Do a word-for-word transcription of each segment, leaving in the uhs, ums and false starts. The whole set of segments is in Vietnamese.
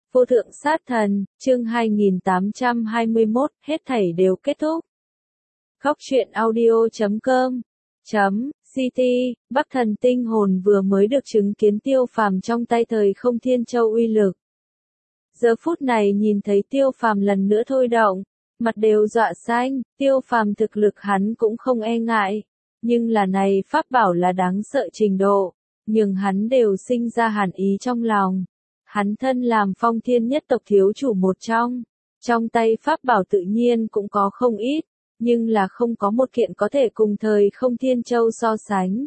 Vô thượng sát thần, chương hai nghìn tám trăm hai mươi mốt, hết thảy đều kết thúc. Khóc chuyện audio chấm com chấm ct, Bắc Thần Tinh Hồn vừa mới được chứng kiến Tiêu Phàm trong tay thời không thiên châu uy lực. Giờ phút này nhìn thấy Tiêu Phàm lần nữa thôi động, mặt đều dọa xanh, Tiêu Phàm thực lực hắn cũng không e ngại, nhưng là này pháp bảo là đáng sợ trình độ, nhưng hắn đều sinh ra hàn ý trong lòng. Hắn thân làm Phong Thiên nhất tộc thiếu chủ một trong, trong tay pháp bảo tự nhiên cũng có không ít, nhưng là không có một kiện có thể cùng thời không thiên châu so sánh.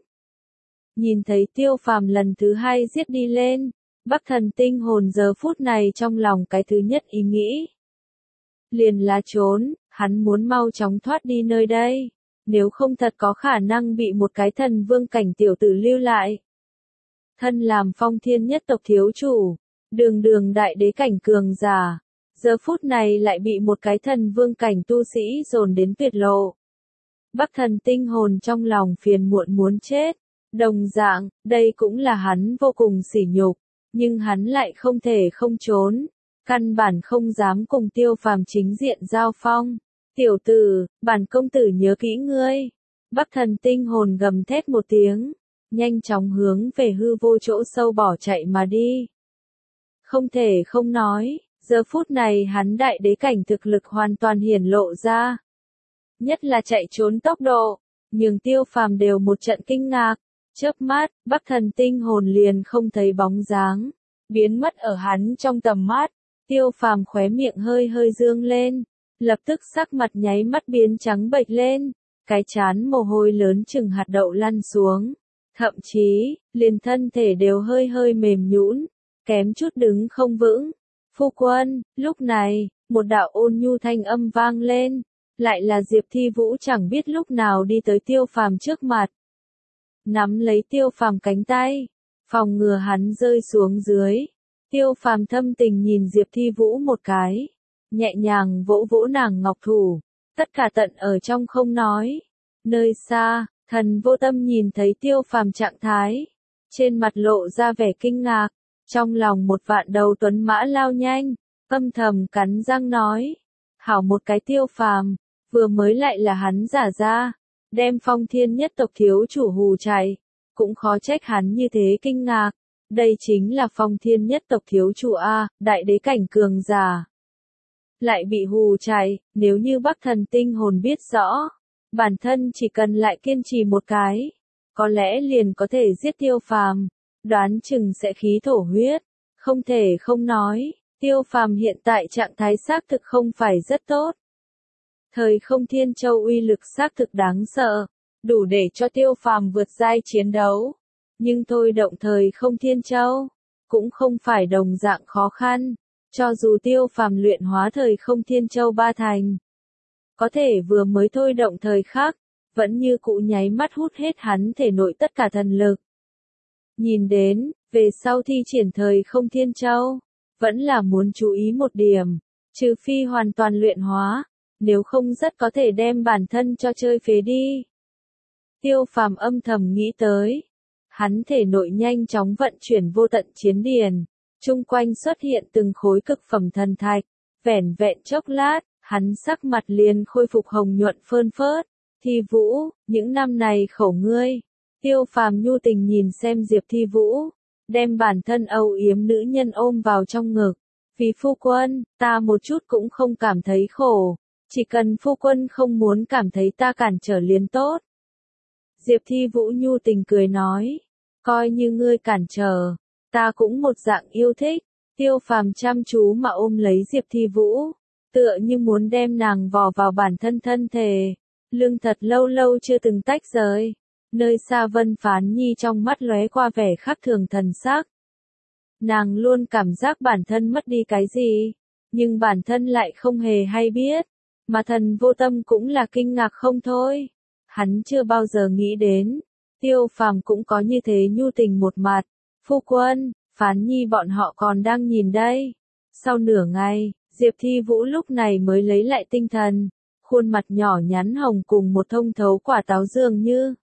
Nhìn thấy Tiêu Phàm lần thứ hai giết đi lên, Bắc Thần Tinh Hồn giờ phút này trong lòng cái thứ nhất ý nghĩ liền là trốn, hắn muốn mau chóng thoát đi nơi đây, nếu không thật có khả năng bị một cái thần vương cảnh tiểu tử lưu lại. Thân làm Phong Thiên nhất tộc thiếu chủ, đường đường đại đế cảnh cường giả, giờ phút này lại bị một cái thần vương cảnh tu sĩ dồn đến tuyệt lộ. Bắc Thần Tinh Hồn trong lòng phiền muộn muốn chết, đồng dạng, đây cũng là hắn vô cùng sỉ nhục, nhưng hắn lại không thể không trốn, căn bản không dám cùng Tiêu Phàm chính diện giao phong. Tiểu tử, bản công tử nhớ kỹ ngươi. Bắc Thần Tinh Hồn gầm thét một tiếng, nhanh chóng hướng về hư vô chỗ sâu bỏ chạy mà đi. Không thể không nói, giờ phút này hắn đại đế cảnh thực lực hoàn toàn hiển lộ ra. Nhất là chạy trốn tốc độ, nhường Tiêu Phàm đều một trận kinh ngạc, chớp mắt, Bắc Thần Tinh Hồn liền không thấy bóng dáng, biến mất ở hắn trong tầm mắt. Tiêu Phàm khóe miệng hơi hơi dương lên, lập tức sắc mặt nháy mắt biến trắng bệch lên, cái trán mồ hôi lớn chừng hạt đậu lăn xuống, thậm chí, liền thân thể đều hơi hơi mềm nhũn, kém chút đứng không vững. Phu quân, lúc này, một đạo ôn nhu thanh âm vang lên, lại là Diệp Thi Vũ chẳng biết lúc nào đi tới Tiêu Phàm trước mặt. Nắm lấy Tiêu Phàm cánh tay, phòng ngừa hắn rơi xuống dưới. Tiêu Phàm thâm tình nhìn Diệp Thi Vũ một cái, nhẹ nhàng vỗ vỗ nàng ngọc thủ, tất cả tận ở trong không nói. Nơi xa, Thần Vô Tâm nhìn thấy Tiêu Phàm trạng thái, trên mặt lộ ra vẻ kinh ngạc, trong lòng một vạn đầu tuấn mã lao nhanh, âm thầm cắn răng nói, hảo một cái Tiêu Phàm, vừa mới lại là hắn giả ra, đem Phong Thiên nhất tộc thiếu chủ hù chạy, cũng khó trách hắn như thế kinh ngạc. Đây chính là Phong Thiên nhất tộc thiếu chủ A, đại đế cảnh cường giả. Lại bị hù chạy, nếu như Bắc Thần Tinh Hồn biết rõ, bản thân chỉ cần lại kiên trì một cái, có lẽ liền có thể giết Tiêu Phàm, đoán chừng sẽ khí thổ huyết. Không thể không nói, Tiêu Phàm hiện tại trạng thái xác thực không phải rất tốt. Thời không thiên châu uy lực xác thực đáng sợ, đủ để cho Tiêu Phàm vượt giai chiến đấu. Nhưng thôi động thời không thiên châu, cũng không phải đồng dạng khó khăn, cho dù Tiêu Phàm luyện hóa thời không thiên châu ba thành. Có thể vừa mới thôi động thời khắc, vẫn như cũ nháy mắt hút hết hắn thể nội tất cả thần lực. Nhìn đến, về sau thi triển thời không thiên châu, vẫn là muốn chú ý một điểm, trừ phi hoàn toàn luyện hóa, nếu không rất có thể đem bản thân cho chơi phế đi. Tiêu Phàm âm thầm nghĩ tới. Hắn thể nội nhanh chóng vận chuyển vô tận chiến điền, chung quanh xuất hiện từng khối cực phẩm thần thạch, vẻn vẹn chốc lát, hắn sắc mặt liền khôi phục hồng nhuận phơn phớt. Thi Vũ, những năm này khổ ngươi. Tiêu Phàm nhu tình nhìn xem Diệp Thi Vũ, đem bản thân âu yếm nữ nhân ôm vào trong ngực. Vì phu quân, ta một chút cũng không cảm thấy khổ, chỉ cần phu quân không muốn cảm thấy ta cản trở liền tốt. Diệp Thi Vũ nhu tình cười nói, coi như ngươi cản trở, ta cũng một dạng yêu thích. Tiêu Phàm chăm chú mà ôm lấy Diệp Thi Vũ, tựa như muốn đem nàng vò vào bản thân thân thể. Lưng thật lâu lâu chưa từng tách rời. Nơi xa Vân Phán Nhi trong mắt lóe qua vẻ khác thường thần sắc. Nàng luôn cảm giác bản thân mất đi cái gì, nhưng bản thân lại không hề hay biết, mà Thần Vô Tâm cũng là kinh ngạc không thôi. Hắn chưa bao giờ nghĩ đến, Tiêu Phàm cũng có như thế nhu tình một mặt. Phu quân, Phán Nhi bọn họ còn đang nhìn đây. Sau nửa ngày, Diệp Thi Vũ lúc này mới lấy lại tinh thần, khuôn mặt nhỏ nhắn hồng cùng một thông thấu quả táo dường như.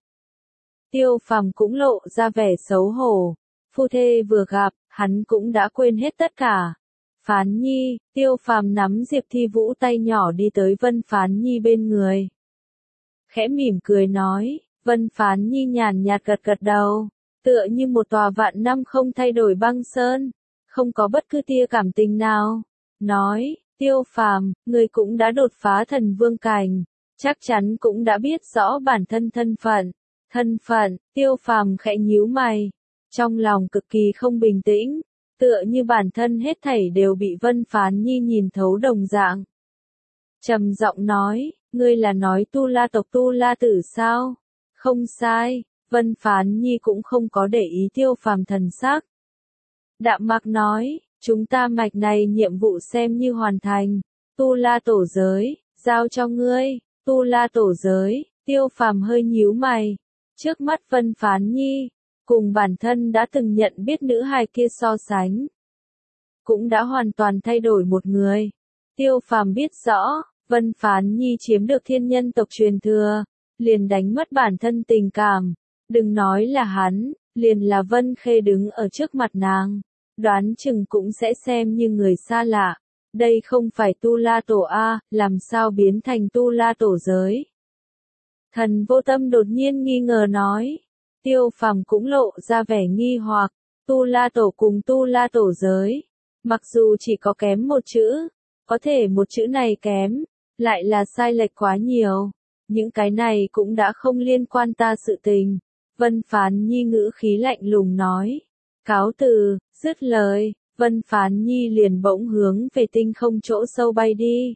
Tiêu Phàm cũng lộ ra vẻ xấu hổ, phu thê vừa gặp, hắn cũng đã quên hết tất cả. Phán Nhi, Tiêu Phàm nắm Diệp Thi Vũ tay nhỏ đi tới Vân Phán Nhi bên người. Khẽ mỉm cười nói, Vân Phán Nhi nhàn nhạt gật gật đầu, tựa như một tòa vạn năm không thay đổi băng sơn, không có bất cứ tia cảm tình nào. Nói, Tiêu Phàm, ngươi cũng đã đột phá thần vương cảnh, chắc chắn cũng đã biết rõ bản thân thân phận. Thân phận, Tiêu Phàm khẽ nhíu mày, trong lòng cực kỳ không bình tĩnh, tựa như bản thân hết thảy đều bị Vân Phán Nhi nhìn thấu đồng dạng. Trầm giọng nói, ngươi là nói Tu La tộc Tu La tử sao? Không sai, Vân Phán Nhi cũng không có để ý Tiêu Phàm thần sắc. Đạm mạc nói, chúng ta mạch này nhiệm vụ xem như hoàn thành, Tu La tổ giới, giao cho ngươi. Tu La tổ giới, Tiêu Phàm hơi nhíu mày, trước mắt Vân Phán Nhi, cùng bản thân đã từng nhận biết nữ hài kia so sánh, cũng đã hoàn toàn thay đổi một người. Tiêu Phàm biết rõ, Vân Phán Nhi chiếm được thiên nhân tộc truyền thừa, liền đánh mất bản thân tình cảm, đừng nói là hắn, liền là Vân Khê đứng ở trước mặt nàng, đoán chừng cũng sẽ xem như người xa lạ. Đây không phải Tu La tổ A, làm sao biến thành Tu La tổ giới? Thần Vô Tâm đột nhiên nghi ngờ nói. Tiêu Phàm cũng lộ ra vẻ nghi hoặc, Tu La tổ cùng Tu La tổ giới, mặc dù chỉ có kém một chữ, có thể một chữ này kém, lại là sai lệch quá nhiều. Những cái này cũng đã không liên quan ta sự tình. Vân Phán Nhi ngữ khí lạnh lùng nói. Cáo từ, dứt lời, Vân Phán Nhi liền bỗng hướng về tinh không chỗ sâu bay đi.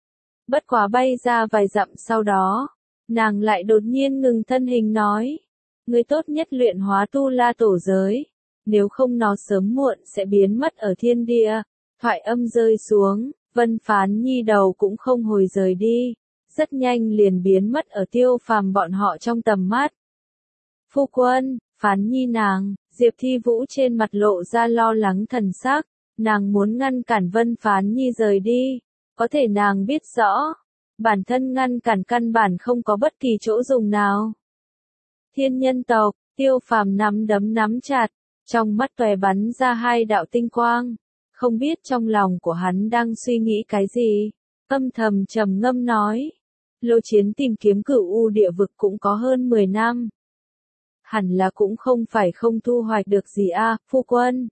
Bất quá bay ra vài dặm sau đó, nàng lại đột nhiên ngừng thân hình nói. Ngươi tốt nhất luyện hóa Tu La tổ giới, nếu không nó sớm muộn sẽ biến mất ở thiên địa. Thoại âm rơi xuống, Vân Phán Nhi đầu cũng không hồi rời đi, rất nhanh liền biến mất ở Tiêu Phàm bọn họ trong tầm mắt. Phu quân, Phán Nhi nàng, Diệp Thi Vũ trên mặt lộ ra lo lắng thần sắc, nàng muốn ngăn cản Vân Phán Nhi rời đi, có thể nàng biết rõ, bản thân ngăn cản căn bản không có bất kỳ chỗ dùng nào. Thiên nhân tộc, Tiêu Phàm nắm đấm nắm chặt, trong mắt tòe bắn ra hai đạo tinh quang, không biết trong lòng của hắn đang suy nghĩ cái gì, âm thầm trầm ngâm nói. Lô Chiến tìm kiếm Cửu U địa vực cũng có hơn mười năm. Hẳn là cũng không phải không thu hoạch được gì a, à, phu quân.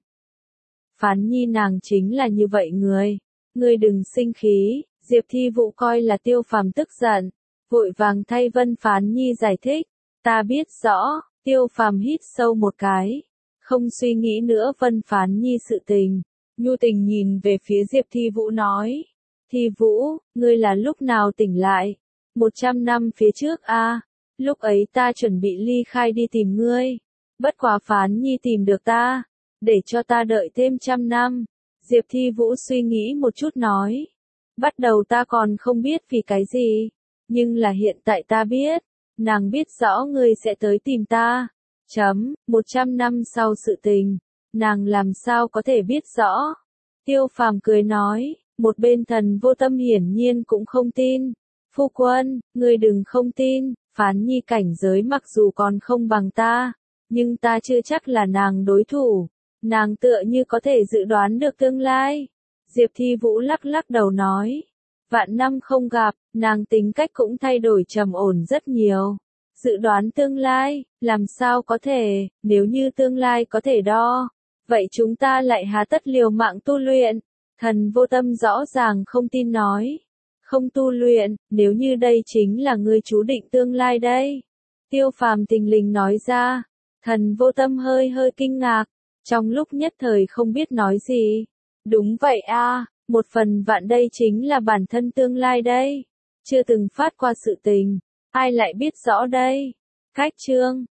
Phán Nhi nàng chính là như vậy người, ngươi đừng sinh khí. Diệp Thi Vũ coi là Tiêu Phàm tức giận, vội vàng thay Vân Phán Nhi giải thích, ta biết rõ. Tiêu Phàm hít sâu một cái, không suy nghĩ nữa Vân Phán Nhi sự tình, nhu tình nhìn về phía Diệp Thi Vũ nói, Thi Vũ, ngươi là lúc nào tỉnh lại? Một trăm năm phía trước a, à, lúc ấy ta chuẩn bị ly khai đi tìm ngươi, bất quá Phán Nhi tìm được ta, để cho ta đợi thêm trăm năm. Diệp Thi Vũ suy nghĩ một chút nói, bắt đầu ta còn không biết vì cái gì, nhưng là hiện tại ta biết, nàng biết rõ ngươi sẽ tới tìm ta. Chấm, một trăm năm sau sự tình, nàng làm sao có thể biết rõ? Tiêu Phàm cười nói, một bên Thần Vô Tâm hiển nhiên cũng không tin. Phu quân, ngươi đừng không tin, Phán Nhi cảnh giới mặc dù còn không bằng ta, nhưng ta chưa chắc là nàng đối thủ, nàng tựa như có thể dự đoán được tương lai. Diệp Thi Vũ lắc lắc đầu nói, vạn năm không gặp, nàng tính cách cũng thay đổi trầm ổn rất nhiều. Dự đoán tương lai, làm sao có thể, nếu như tương lai có thể đo, vậy chúng ta lại há tất liều mạng tu luyện. Thần Vô Tâm rõ ràng không tin nói, không tu luyện, nếu như đây chính là ngươi chú định tương lai đây. Tiêu Phàm tình lình nói ra, Thần Vô Tâm hơi hơi kinh ngạc, trong lúc nhất thời không biết nói gì. Đúng vậy a, à, một phần vạn đây chính là bản thân tương lai đây, chưa từng phát qua sự tình, ai lại biết rõ đây. Cách chương